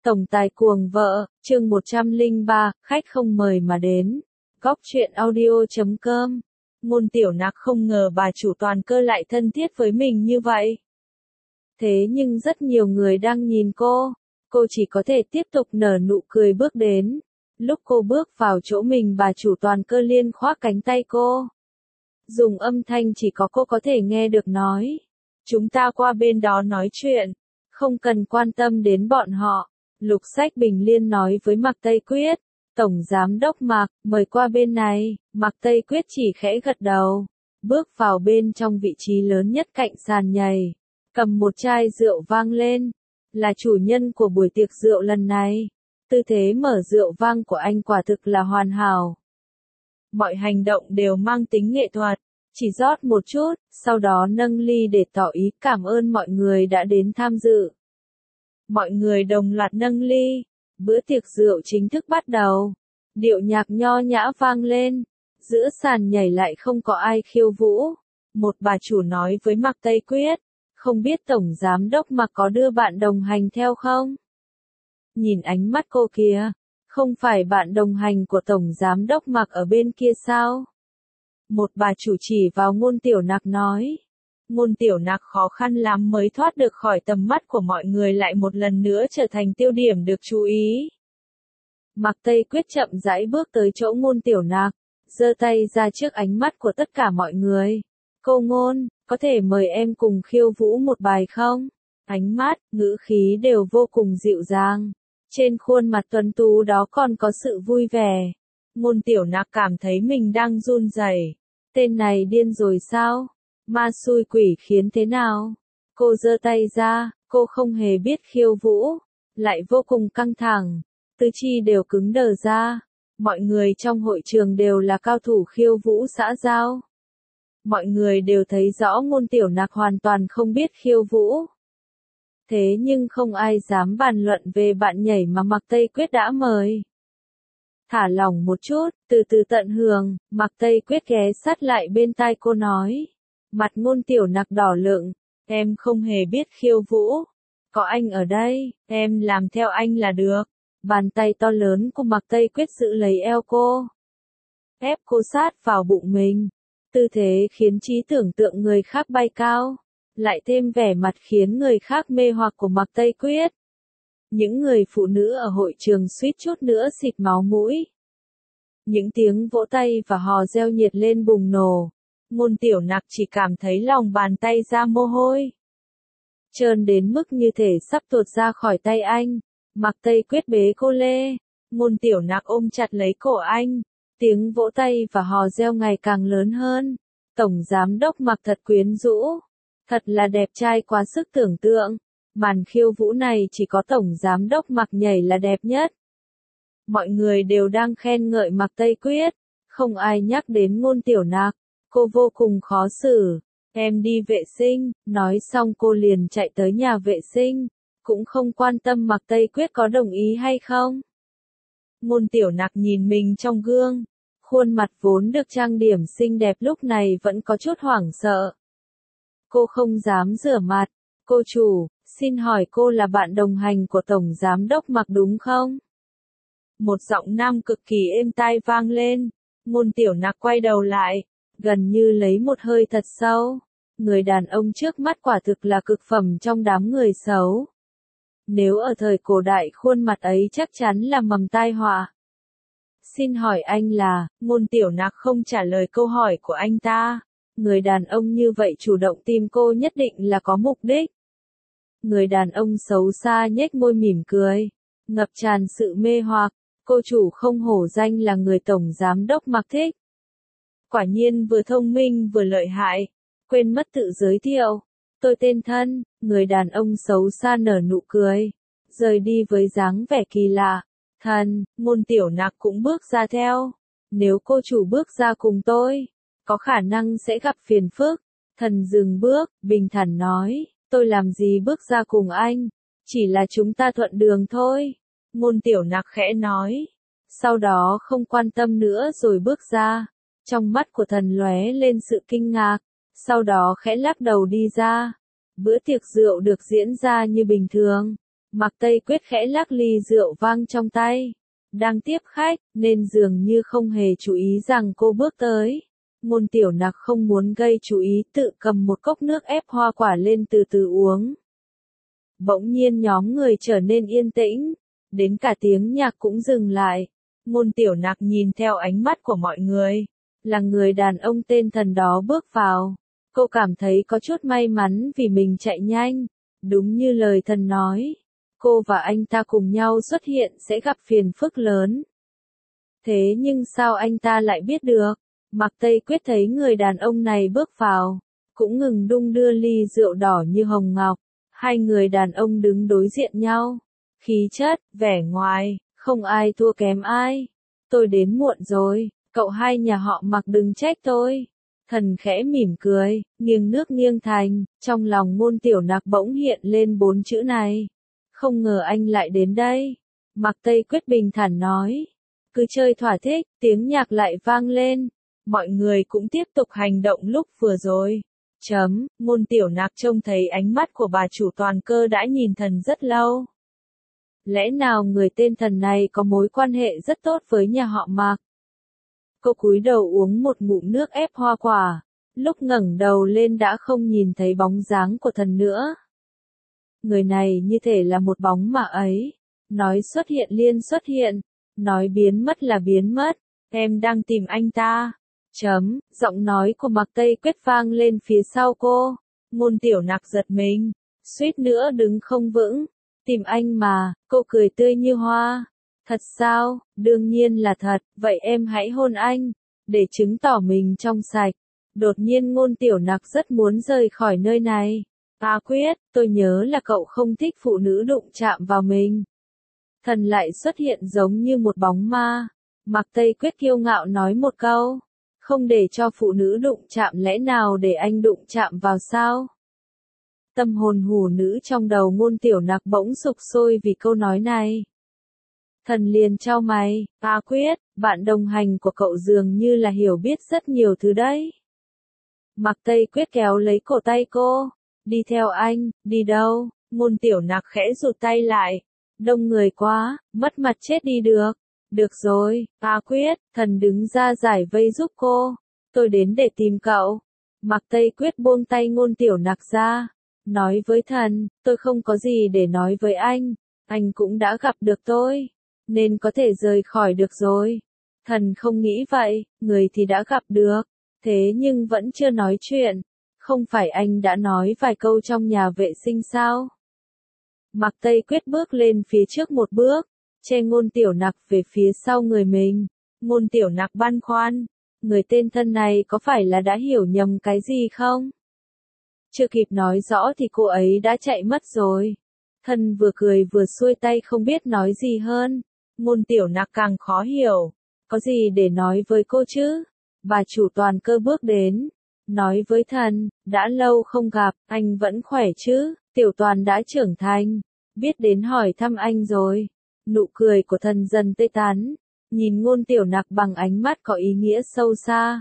Tổng tài cuồng vợ, chương 103, khách không mời mà đến. Góc truyện audio.com. Ngôn Tiểu Nặc không ngờ bà chủ Toàn Cơ lại thân thiết với mình như vậy. Thế nhưng rất nhiều người đang nhìn cô chỉ có thể tiếp tục nở nụ cười bước đến. Lúc cô bước vào chỗ mình, bà chủ Toàn Cơ liên khoác cánh tay cô. Dùng âm thanh chỉ có cô có thể nghe được nói. Chúng ta qua bên đó nói chuyện, không cần quan tâm đến bọn họ. Lục Sách Bình Liên nói với Mạc Tây Quyết, Tổng Giám đốc Mạc, mời qua bên này. Mạc Tây Quyết chỉ khẽ gật đầu, bước vào bên trong vị trí lớn nhất cạnh sàn nhảy, cầm một chai rượu vang lên, là chủ nhân của buổi tiệc rượu lần này. Tư thế mở rượu vang của anh quả thực là hoàn hảo. Mọi hành động đều mang tính nghệ thuật, chỉ rót một chút, sau đó nâng ly để tỏ ý cảm ơn mọi người đã đến tham dự. Mọi người đồng loạt nâng ly, bữa tiệc rượu chính thức bắt đầu. Điệu nhạc nho nhã vang lên, giữa sàn nhảy lại không có ai khiêu vũ. Một bà chủ nói với Mạc Tây Quyết, không biết Tổng Giám đốc Mạc có đưa bạn đồng hành theo không? Nhìn ánh mắt cô kìa, không phải bạn đồng hành của Tổng Giám đốc Mạc ở bên kia sao? Một bà chủ chỉ vào Ngôn Tiểu Nặc nói. Ngôn Tiểu Nặc khó khăn lắm mới thoát được khỏi tầm mắt của mọi người, lại một lần nữa trở thành tiêu điểm được chú ý. Mạc Tây Quyết chậm rãi bước tới chỗ Ngôn Tiểu Nặc, giơ tay ra trước ánh mắt của tất cả mọi người. Cô Ngôn, có thể mời em cùng khiêu vũ một bài không? Ánh mắt, ngữ khí đều vô cùng dịu dàng. Trên khuôn mặt tuấn tú đó còn có sự vui vẻ. Ngôn Tiểu Nặc cảm thấy mình đang run rẩy. Tên này điên rồi sao? Ma xui quỷ khiến thế nào? Cô giơ tay ra, cô không hề biết khiêu vũ, lại vô cùng căng thẳng, tứ chi đều cứng đờ ra. Mọi người trong hội trường đều là cao thủ khiêu vũ xã giao. Mọi người đều thấy rõ Ngôn Tiểu Nặc hoàn toàn không biết khiêu vũ. Thế nhưng không ai dám bàn luận về bạn nhảy mà Mạc Tây Quyết đã mời. Thả lỏng một chút, từ từ tận hưởng, Mạc Tây Quyết ghé sát lại bên tai cô nói. Mặt Ngôn Tiểu Nặc đỏ lựng, em không hề biết khiêu vũ. Có anh ở đây, em làm theo anh là được. Bàn tay to lớn của Mạc Tây Quyết giữ lấy eo cô, ép cô sát vào bụng mình. Tư thế khiến trí tưởng tượng người khác bay cao, lại thêm vẻ mặt khiến người khác mê hoặc của Mạc Tây Quyết. Những người phụ nữ ở hội trường suýt chút nữa xịt máu mũi. Những tiếng vỗ tay và hò reo nhiệt lên bùng nổ. Ngôn Tiểu Nặc chỉ cảm thấy lòng bàn tay ra mồ hôi, trơn đến mức như thể sắp tuột ra khỏi tay anh. Mạc Tây Quyết bế cô lê, Ngôn Tiểu Nặc ôm chặt lấy cổ anh. Tiếng vỗ tay và hò reo ngày càng lớn hơn. Tổng Giám đốc Mạc thật quyến rũ, thật là đẹp trai quá sức tưởng tượng. Màn khiêu vũ này chỉ có Tổng Giám đốc Mạc nhảy là đẹp nhất. Mọi người đều đang khen ngợi Mạc Tây Quyết, không ai nhắc đến Ngôn Tiểu Nặc. Cô vô cùng khó xử. Em đi vệ sinh, nói xong cô liền chạy tới nhà vệ sinh, cũng không quan tâm Mạc Tây Quyết có đồng ý hay không. Ngôn Tiểu Nặc nhìn mình trong gương, khuôn mặt vốn được trang điểm xinh đẹp lúc này vẫn có chút hoảng sợ. Cô không dám rửa mặt. Cô chủ, xin hỏi cô là bạn đồng hành của Tổng Giám đốc Mạc đúng không? Một giọng nam cực kỳ êm tai vang lên. Ngôn Tiểu Nặc quay đầu lại, gần như lấy một hơi thật sâu. Người đàn ông trước mắt quả thực là cực phẩm trong đám người xấu. Nếu ở thời cổ đại, khuôn mặt ấy chắc chắn là mầm tai họa. Xin hỏi anh là? Ngôn Tiểu Nặc không trả lời câu hỏi của anh ta. Người đàn ông như vậy chủ động tìm cô nhất định là có mục đích. Người đàn ông xấu xa nhếch môi mỉm cười, ngập tràn sự mê hoặc. Cô chủ không hổ danh là người Tổng Giám đốc Mạc thích. Quả nhiên vừa thông minh vừa lợi hại. Quên mất tự giới thiệu. Tôi tên Thân. Người đàn ông xấu xa nở nụ cười, rời đi với dáng vẻ kỳ lạ. Thân, Ngôn Tiểu Nặc cũng bước ra theo. Nếu cô chủ bước ra cùng tôi, có khả năng sẽ gặp phiền phức. Thần dừng bước, bình thản nói, tôi làm gì bước ra cùng anh, chỉ là chúng ta thuận đường thôi. Ngôn Tiểu Nặc khẽ nói, sau đó không quan tâm nữa rồi bước ra. Trong mắt của thần lóe lên sự kinh ngạc, sau đó khẽ lắc đầu đi ra. Bữa tiệc rượu được diễn ra như bình thường. Mạc Tây Quyết khẽ lắc ly rượu vang trong tay. Đang tiếp khách, nên dường như không hề chú ý rằng cô bước tới. Ngôn Tiểu Nặc không muốn gây chú ý, tự cầm một cốc nước ép hoa quả lên từ từ uống. Bỗng nhiên nhóm người trở nên yên tĩnh, đến cả tiếng nhạc cũng dừng lại. Ngôn Tiểu Nặc nhìn theo ánh mắt của mọi người, là người đàn ông tên Thần đó bước vào. Cô cảm thấy có chút may mắn vì mình chạy nhanh, đúng như lời Thần nói. Cô và anh ta cùng nhau xuất hiện sẽ gặp phiền phức lớn. Thế nhưng sao anh ta lại biết được? Mạc Tây Quyết thấy người đàn ông này bước vào, cũng ngừng đung đưa ly rượu đỏ như hồng ngọc. Hai người đàn ông đứng đối diện nhau. Khí chất, vẻ ngoài, không ai thua kém ai. Tôi đến muộn rồi, cậu hai nhà họ Mạc đừng trách tôi. Thần khẽ mỉm cười, nghiêng nước nghiêng thành, trong lòng Ngôn Tiểu Nặc bỗng hiện lên 4 chữ này. Không ngờ anh lại đến đây. Mạc Tây Quyết bình thản nói. Cứ chơi thỏa thích, tiếng nhạc lại vang lên. Mọi người cũng tiếp tục hành động lúc vừa rồi. Ngôn Tiểu Nặc trông thấy ánh mắt của bà chủ toàn cơ đã nhìn Thần rất lâu. Lẽ nào người tên Thần này có mối quan hệ rất tốt với nhà họ Mạc? Cô cúi đầu uống một ngụm nước ép hoa quả. Lúc ngẩng đầu lên đã không nhìn thấy bóng dáng của Thần nữa. Người này như thể là một bóng ma ấy. Nói xuất hiện liền xuất hiện. Nói biến mất là biến mất. Em đang tìm anh ta. Giọng nói của Mạc Tây Quyết vang lên phía sau cô. Ngôn Tiểu Nặc giật mình, suýt nữa đứng không vững. Tìm anh mà, cô cười tươi như hoa. Thật sao? Đương nhiên là thật, vậy em hãy hôn anh, để chứng tỏ mình trong sạch. Đột nhiên Ngôn Tiểu Nặc rất muốn rời khỏi nơi này. Quyết, tôi nhớ là cậu không thích phụ nữ đụng chạm vào mình. Thần lại xuất hiện giống như một bóng ma. Mạc Tây Quyết kiêu ngạo nói một câu. Không để cho phụ nữ đụng chạm, lẽ nào để anh đụng chạm vào sao? Tâm hồn hủ nữ trong đầu Ngôn Tiểu Nặc bỗng sục sôi vì câu nói này. Thần liền chau mày, Quyết, bạn đồng hành của cậu dường như là hiểu biết rất nhiều thứ đấy. Mạc Tây Quyết kéo lấy cổ tay cô. Đi theo anh, đi đâu? Ngôn Tiểu Nặc khẽ rụt tay lại. Đông người quá, mất mặt chết đi được. Được rồi, Quyết, Thần đứng ra giải vây giúp cô. Tôi đến để tìm cậu. Mạc Tây Quyết buông tay Ngôn Tiểu Nặc ra. Nói với Thần, tôi không có gì để nói với anh cũng đã gặp được tôi, nên có thể rời khỏi được rồi. Thần không nghĩ vậy, người thì đã gặp được, thế nhưng vẫn chưa nói chuyện. Không phải anh đã nói vài câu trong nhà vệ sinh sao? Mạc Tây Quyết bước lên phía trước một bước, che Ngôn Tiểu Nặc về phía sau người mình. Ngôn Tiểu Nặc băn khoăn, người tên Thân này có phải là đã hiểu nhầm cái gì không? Chưa kịp nói rõ thì cô ấy đã chạy mất rồi. Thân vừa cười vừa xuôi tay không biết nói gì hơn. Ngôn Tiểu Nặc càng khó hiểu. Có gì để nói với cô chứ? Bà chủ toàn cơ bước đến. Nói với Thần, đã lâu không gặp, anh vẫn khỏe chứ? Tiểu Toàn đã trưởng thành. Biết đến hỏi thăm anh rồi. Nụ cười của Thần dần tê tán. Nhìn Ngôn Tiểu Nặc bằng ánh mắt có ý nghĩa sâu xa.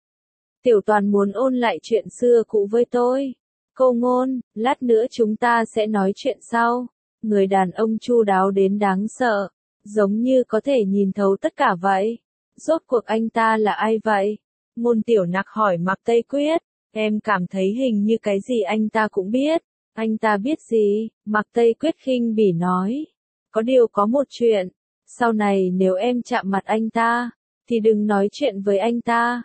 Tiểu Toàn muốn ôn lại chuyện xưa cũ với tôi. Cô Ngôn, lát nữa chúng ta sẽ nói chuyện sau. Người đàn ông chu đáo đến đáng sợ, giống như có thể nhìn thấu tất cả vậy. Rốt cuộc anh ta là ai vậy? Ngôn Tiểu Nặc hỏi Mạc Tây Quyết. Em cảm thấy hình như cái gì anh ta cũng biết. Anh ta biết gì? Mạc Tây Quyết khinh bỉ nói. Có điều có một chuyện. Sau này nếu em chạm mặt anh ta, thì đừng nói chuyện với anh ta.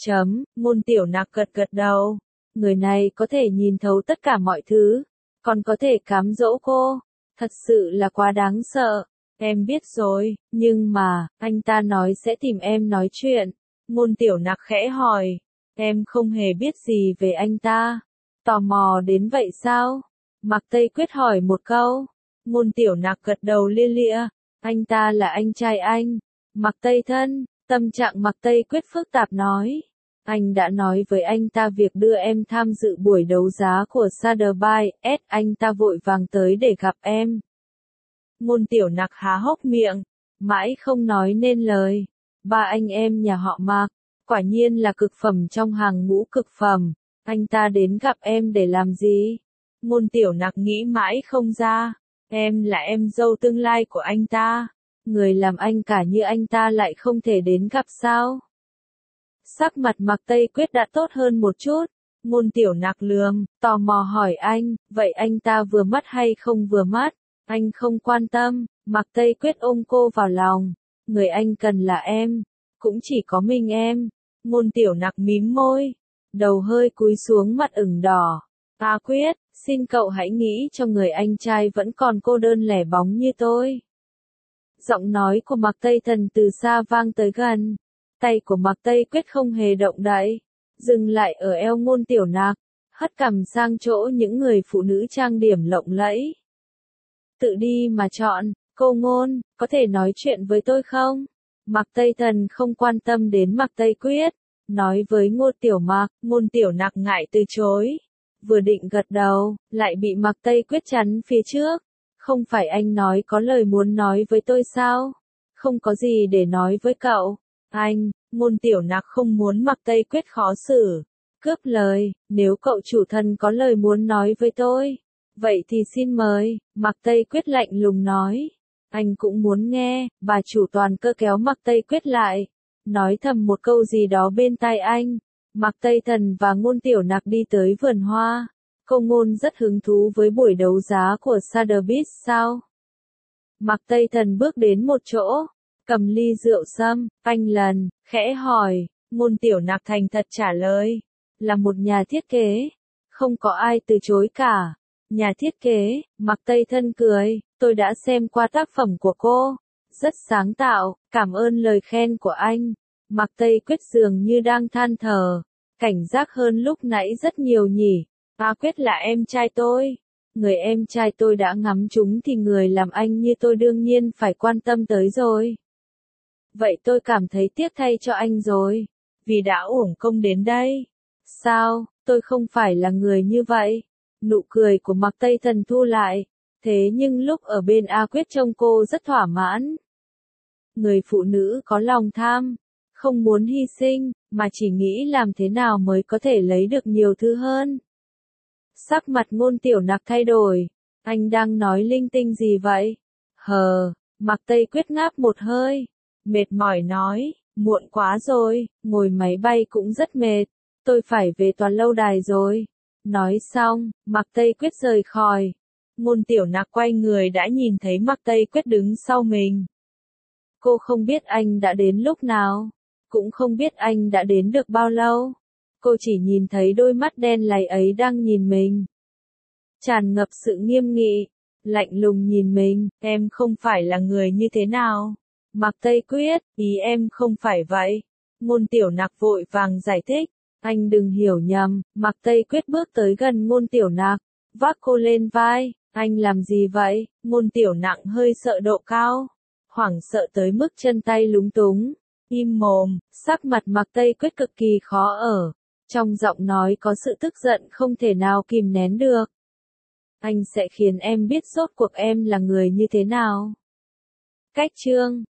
Ngôn Tiểu Nặc gật gật đầu. Người này có thể nhìn thấu tất cả mọi thứ, còn có thể cám dỗ cô. Thật sự là quá đáng sợ. Em biết rồi, nhưng mà, anh ta nói sẽ tìm em nói chuyện. Ngôn Tiểu Nặc khẽ hỏi. Em không hề biết gì về anh ta. Tò mò đến vậy sao? Mạc Tây Quyết hỏi một câu. Ngôn Tiểu Nặc gật đầu lia lịa. Anh ta là anh trai anh. Mạc Tây Thân, tâm trạng Mạc Tây Quyết phức tạp nói. Anh đã nói với anh ta việc đưa em tham dự buổi đấu giá của Sotheby's, anh ta vội vàng tới để gặp em. Ngôn Tiểu Nặc há hốc miệng, mãi không nói nên lời. Ba anh em nhà họ Mạc, quả nhiên là cực phẩm trong hàng ngũ cực phẩm. Anh ta đến gặp em để làm gì? Ngôn Tiểu Nặc nghĩ mãi không ra. Em là em dâu tương lai của anh ta. Người làm anh cả như anh ta lại không thể đến gặp sao? Sắc mặt Mạc Tây Quyết đã tốt hơn một chút. Ngôn Tiểu Nặc lườm, tò mò hỏi anh, vậy anh ta vừa mắt hay không vừa mắt? Anh không quan tâm. Mạc Tây Quyết ôm cô vào lòng. Người anh cần là em. Cũng chỉ có mình em. Ngôn Tiểu Nặc mím môi. Đầu hơi cúi xuống, mặt ửng đỏ. A Quyết, xin cậu hãy nghĩ cho người anh trai vẫn còn cô đơn lẻ bóng như tôi. Giọng nói của Mạc Tây Thần từ xa vang tới gần. Tay của Mạc Tây Quyết không hề động đậy, dừng lại ở eo Ngôn Tiểu Nặc, hất cằm sang chỗ những người phụ nữ trang điểm lộng lẫy. Tự đi mà chọn, cô Ngôn, có thể nói chuyện với tôi không? Mạc Tây Thần không quan tâm đến Mạc Tây Quyết, nói với Ngôn Tiểu Nặc, Ngôn Tiểu Nặc ngại từ chối. Vừa định gật đầu, lại bị Mạc Tây Quyết chắn phía trước. Không phải anh nói có lời muốn nói với tôi sao? Không có gì để nói với cậu. Anh, Ngôn Tiểu Nặc không muốn Mạc Tây Quyết khó xử. Cướp lời, nếu cậu chủ thân có lời muốn nói với tôi. Vậy thì xin mời, Mạc Tây Quyết lạnh lùng nói. Anh cũng muốn nghe, bà chủ toàn cơ kéo Mạc Tây Quyết lại. Nói thầm một câu gì đó bên tai anh. Mạc Tây Thần và Ngôn Tiểu Nặc đi tới vườn hoa. Cô Ngôn rất hứng thú với buổi đấu giá của Sotheby's sao? Mạc Tây Thần bước đến một chỗ, cầm ly rượu sâm, anh lần, khẽ hỏi, Ngôn Tiểu Nặc thành thật trả lời, là một nhà thiết kế. Không có ai từ chối cả. Nhà thiết kế, Mạc Tây Thần cười, tôi đã xem qua tác phẩm của cô. Rất sáng tạo, cảm ơn lời khen của anh. Mạc Tây Quyết dường như đang than thở, cảnh giác hơn lúc nãy rất nhiều nhỉ. A Quyết là em trai tôi. Người em trai tôi đã ngắm chúng thì người làm anh như tôi đương nhiên phải quan tâm tới rồi. Vậy tôi cảm thấy tiếc thay cho anh rồi. Vì đã uổng công đến đây. Sao, tôi không phải là người như vậy. Nụ cười của Mạc Tây Thần thu lại. Thế nhưng lúc ở bên A Quyết trông cô rất thỏa mãn. Người phụ nữ có lòng tham. Không muốn hy sinh, mà chỉ nghĩ làm thế nào mới có thể lấy được nhiều thứ hơn. Sắc mặt Ngôn Tiểu Nặc thay đổi. Anh đang nói linh tinh gì vậy? Mạc Tây Quyết ngáp một hơi. Mệt mỏi nói, muộn quá rồi, ngồi máy bay cũng rất mệt. Tôi phải về tòa lâu đài rồi. Nói xong, Mạc Tây Quyết rời khỏi. Ngôn Tiểu Nặc quay người đã nhìn thấy Mạc Tây Quyết đứng sau mình. Cô không biết anh đã đến lúc nào. Cũng không biết anh đã đến được bao lâu. Cô chỉ nhìn thấy đôi mắt đen láy ấy đang nhìn mình. Tràn ngập sự nghiêm nghị, lạnh lùng nhìn mình, em không phải là người như thế nào. Mạc Tây Quyết, ý em không phải vậy. Ngôn Tiểu Nặc vội vàng giải thích, anh đừng hiểu nhầm. Mạc Tây Quyết bước tới gần Ngôn Tiểu Nặc, vác cô lên vai, anh làm gì vậy? Ngôn Tiểu Nặc hơi sợ độ cao, hoảng sợ tới mức chân tay lúng túng. Im mồm, sắc mặt Mạc Tây Quyết cực kỳ khó ở. Trong giọng nói có sự tức giận không thể nào kìm nén được. Anh sẽ khiến em biết rốt cuộc em là người như thế nào. Cách chương